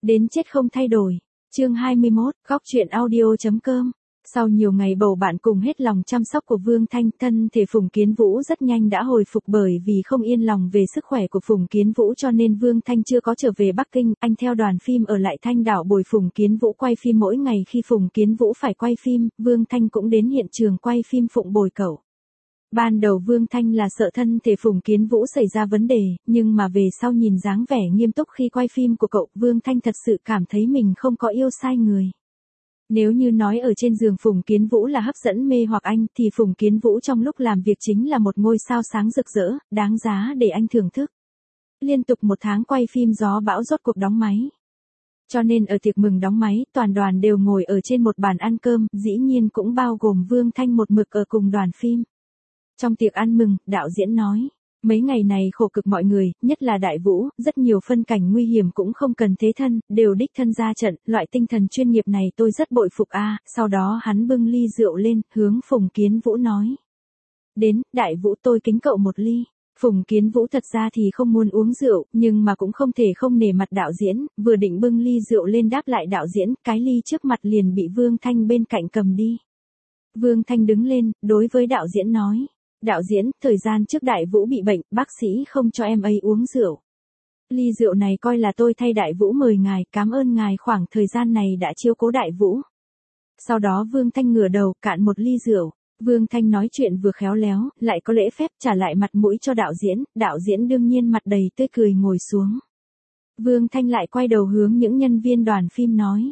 Đến chết không thay đổi. Chương 21, góc truyện audio.com. Sau nhiều ngày bầu bạn cùng hết lòng chăm sóc của Vương Thanh, thân thể Phùng Kiến Vũ rất nhanh đã hồi phục, bởi vì không yên lòng về sức khỏe của Phùng Kiến Vũ cho nên Vương Thanh chưa có trở về Bắc Kinh, anh theo đoàn phim ở lại Thanh Đảo bồi Phùng Kiến Vũ quay phim. Mỗi ngày khi Phùng Kiến Vũ phải quay phim, Vương Thanh cũng đến hiện trường quay phim phụng bồi cậu. Ban đầu Vương Thanh là sợ thân thể Phùng Kiến Vũ xảy ra vấn đề, nhưng mà về sau nhìn dáng vẻ nghiêm túc khi quay phim của cậu, Vương Thanh thật sự cảm thấy mình không có yêu sai người. Nếu như nói ở trên giường Phùng Kiến Vũ là hấp dẫn mê hoặc anh, thì Phùng Kiến Vũ trong lúc làm việc chính là một ngôi sao sáng rực rỡ, đáng giá để anh thưởng thức. Liên tục 1 tháng quay phim gió bão rốt cuộc đóng máy. Cho nên ở tiệc mừng đóng máy, toàn đoàn đều ngồi ở trên một bàn ăn cơm, dĩ nhiên cũng bao gồm Vương Thanh một mực ở cùng đoàn phim. Trong tiệc ăn mừng, đạo diễn nói, mấy ngày này khổ cực mọi người, nhất là Đại Vũ, rất nhiều phân cảnh nguy hiểm cũng không cần thế thân, đều đích thân ra trận, loại tinh thần chuyên nghiệp này tôi rất bội phục a. Sau đó hắn bưng ly rượu lên, hướng Phùng Kiến Vũ nói. Đến, Đại Vũ tôi kính cậu một ly. Phùng Kiến Vũ thật ra thì không muốn uống rượu, nhưng mà cũng không thể không nể mặt đạo diễn, vừa định bưng ly rượu lên đáp lại đạo diễn, cái ly trước mặt liền bị Vương Thanh bên cạnh cầm đi. Vương Thanh đứng lên, đối với đạo diễn nói. Đạo diễn, thời gian trước Đại Vũ bị bệnh, bác sĩ không cho em ấy uống rượu. Ly rượu này coi là tôi thay Đại Vũ mời ngài, cảm ơn ngài khoảng thời gian này đã chiếu cố Đại Vũ. Sau đó Vương Thanh ngửa đầu, cạn một ly rượu. Vương Thanh nói chuyện vừa khéo léo, lại có lễ phép, trả lại mặt mũi cho đạo diễn đương nhiên mặt đầy tươi cười ngồi xuống. Vương Thanh lại quay đầu hướng những nhân viên đoàn phim nói.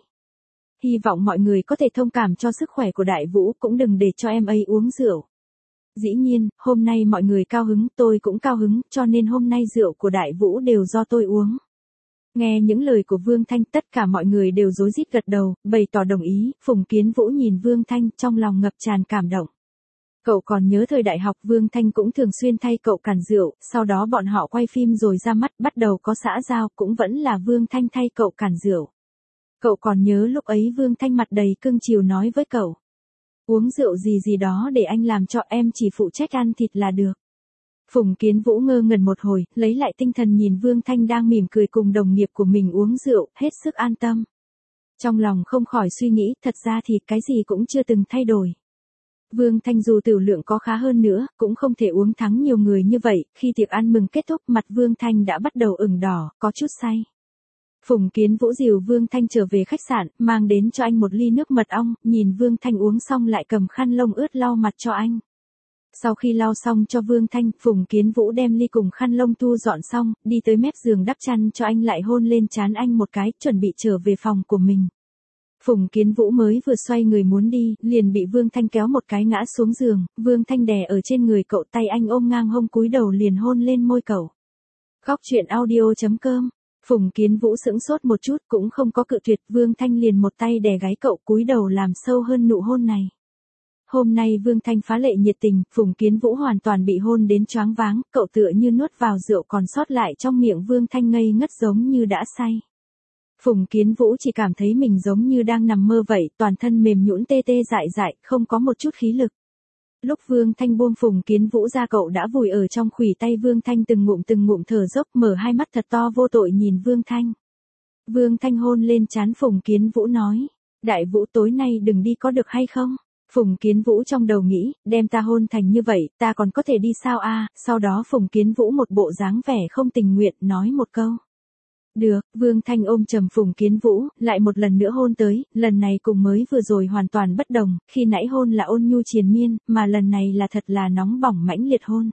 Hy vọng mọi người có thể thông cảm cho sức khỏe của Đại Vũ, cũng đừng để cho em ấy uống rượu. Dĩ nhiên, hôm nay mọi người cao hứng, tôi cũng cao hứng, cho nên hôm nay rượu của Đại Vũ đều do tôi uống. Nghe những lời của Vương Thanh, tất cả mọi người đều rối rít gật đầu, bày tỏ đồng ý. Phùng Kiến Vũ nhìn Vương Thanh, trong lòng ngập tràn cảm động. Cậu còn nhớ thời đại học, Vương Thanh cũng thường xuyên thay cậu cản rượu, sau đó bọn họ quay phim rồi ra mắt, bắt đầu có xã giao, cũng vẫn là Vương Thanh thay cậu cản rượu. Cậu còn nhớ lúc ấy Vương Thanh mặt đầy cưng chiều nói với cậu. Uống rượu gì đó để anh làm cho, em chỉ phụ trách ăn thịt là được. Phùng Kiến Vũ ngơ ngẩn một hồi, lấy lại tinh thần nhìn Vương Thanh đang mỉm cười cùng đồng nghiệp của mình uống rượu, hết sức an tâm. Trong lòng không khỏi suy nghĩ, thật ra thì cái gì cũng chưa từng thay đổi. Vương Thanh dù tửu lượng có khá hơn nữa, cũng không thể uống thắng nhiều người như vậy, khi tiệc ăn mừng kết thúc mặt Vương Thanh đã bắt đầu ửng đỏ, có chút say. Phùng Kiến Vũ dìu Vương Thanh trở về khách sạn, mang đến cho anh một ly nước mật ong, nhìn Vương Thanh uống xong lại cầm khăn lông ướt lau mặt cho anh. Sau khi lau xong cho Vương Thanh, Phùng Kiến Vũ đem ly cùng khăn lông thu dọn xong, đi tới mép giường đắp chăn cho anh, lại hôn lên trán anh một cái, chuẩn bị trở về phòng của mình. Phùng Kiến Vũ mới vừa xoay người muốn đi, liền bị Vương Thanh kéo một cái ngã xuống giường, Vương Thanh đè ở trên người cậu, tay anh ôm ngang hông, cúi đầu liền hôn lên môi cậu. Góc truyện audio.com. Phùng Kiến Vũ sững sốt một chút, cũng không có cự tuyệt, Vương Thanh liền một tay đè gáy cậu, cúi đầu làm sâu hơn nụ hôn này. Hôm nay Vương Thanh phá lệ nhiệt tình, Phùng Kiến Vũ hoàn toàn bị hôn đến choáng váng, cậu tựa như nuốt vào rượu còn sót lại trong miệng Vương Thanh, ngây ngất giống như đã say. Phùng Kiến Vũ chỉ cảm thấy mình giống như đang nằm mơ vậy, toàn thân mềm nhũn tê tê dại dại, không có một chút khí lực. Lúc Vương Thanh buông Phùng Kiến Vũ ra, cậu đã vùi ở trong khuỷu tay Vương Thanh, từng ngụm thở dốc, mở hai mắt thật to vô tội nhìn Vương Thanh. Vương Thanh hôn lên trán Phùng Kiến Vũ nói, Đại Vũ tối nay đừng đi có được hay không? Phùng Kiến Vũ trong đầu nghĩ, đem ta hôn thành như vậy, ta còn có thể đi sao a? Sau đó Phùng Kiến Vũ một bộ dáng vẻ không tình nguyện, nói một câu. Được, Vương Thanh ôm chầm Phùng Kiến Vũ, lại một lần nữa hôn tới, lần này cùng mới vừa rồi hoàn toàn bất đồng, khi nãy hôn là ôn nhu triền miên, mà lần này là thật là nóng bỏng mãnh liệt hôn.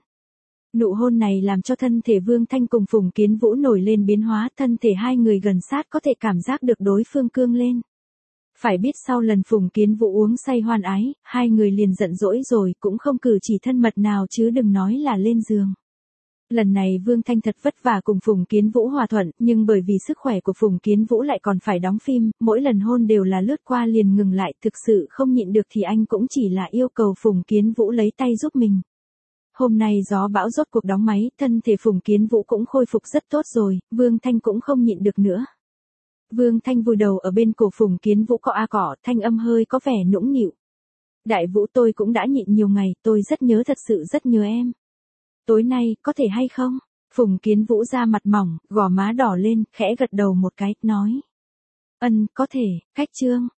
Nụ hôn này làm cho thân thể Vương Thanh cùng Phùng Kiến Vũ nổi lên biến hóa, thân thể hai người gần sát có thể cảm giác được đối phương cương lên. Phải biết sau lần Phùng Kiến Vũ uống say hoan ái, hai người liền giận dỗi rồi, cũng không cử chỉ thân mật nào chứ đừng nói là lên giường. Lần này Vương Thanh thật vất vả cùng Phùng Kiến Vũ hòa thuận, nhưng bởi vì sức khỏe của Phùng Kiến Vũ lại còn phải đóng phim, mỗi lần hôn đều là lướt qua liền ngừng lại, thực sự không nhịn được thì anh cũng chỉ là yêu cầu Phùng Kiến Vũ lấy tay giúp mình. Hôm nay gió bão rốt cuộc đóng máy, thân thể Phùng Kiến Vũ cũng khôi phục rất tốt rồi, Vương Thanh cũng không nhịn được nữa. Vương Thanh vùi đầu ở bên cổ Phùng Kiến Vũ cọ a cọ, thanh âm hơi có vẻ nũng nịu. Đại Vũ tôi cũng đã nhịn nhiều ngày, tôi rất nhớ, thật sự rất nhớ em. Tối nay, có thể hay không? Phùng Kiến Vũ ra mặt mỏng, gò má đỏ lên, khẽ gật đầu một cái, nói. Có thể, khách Trương.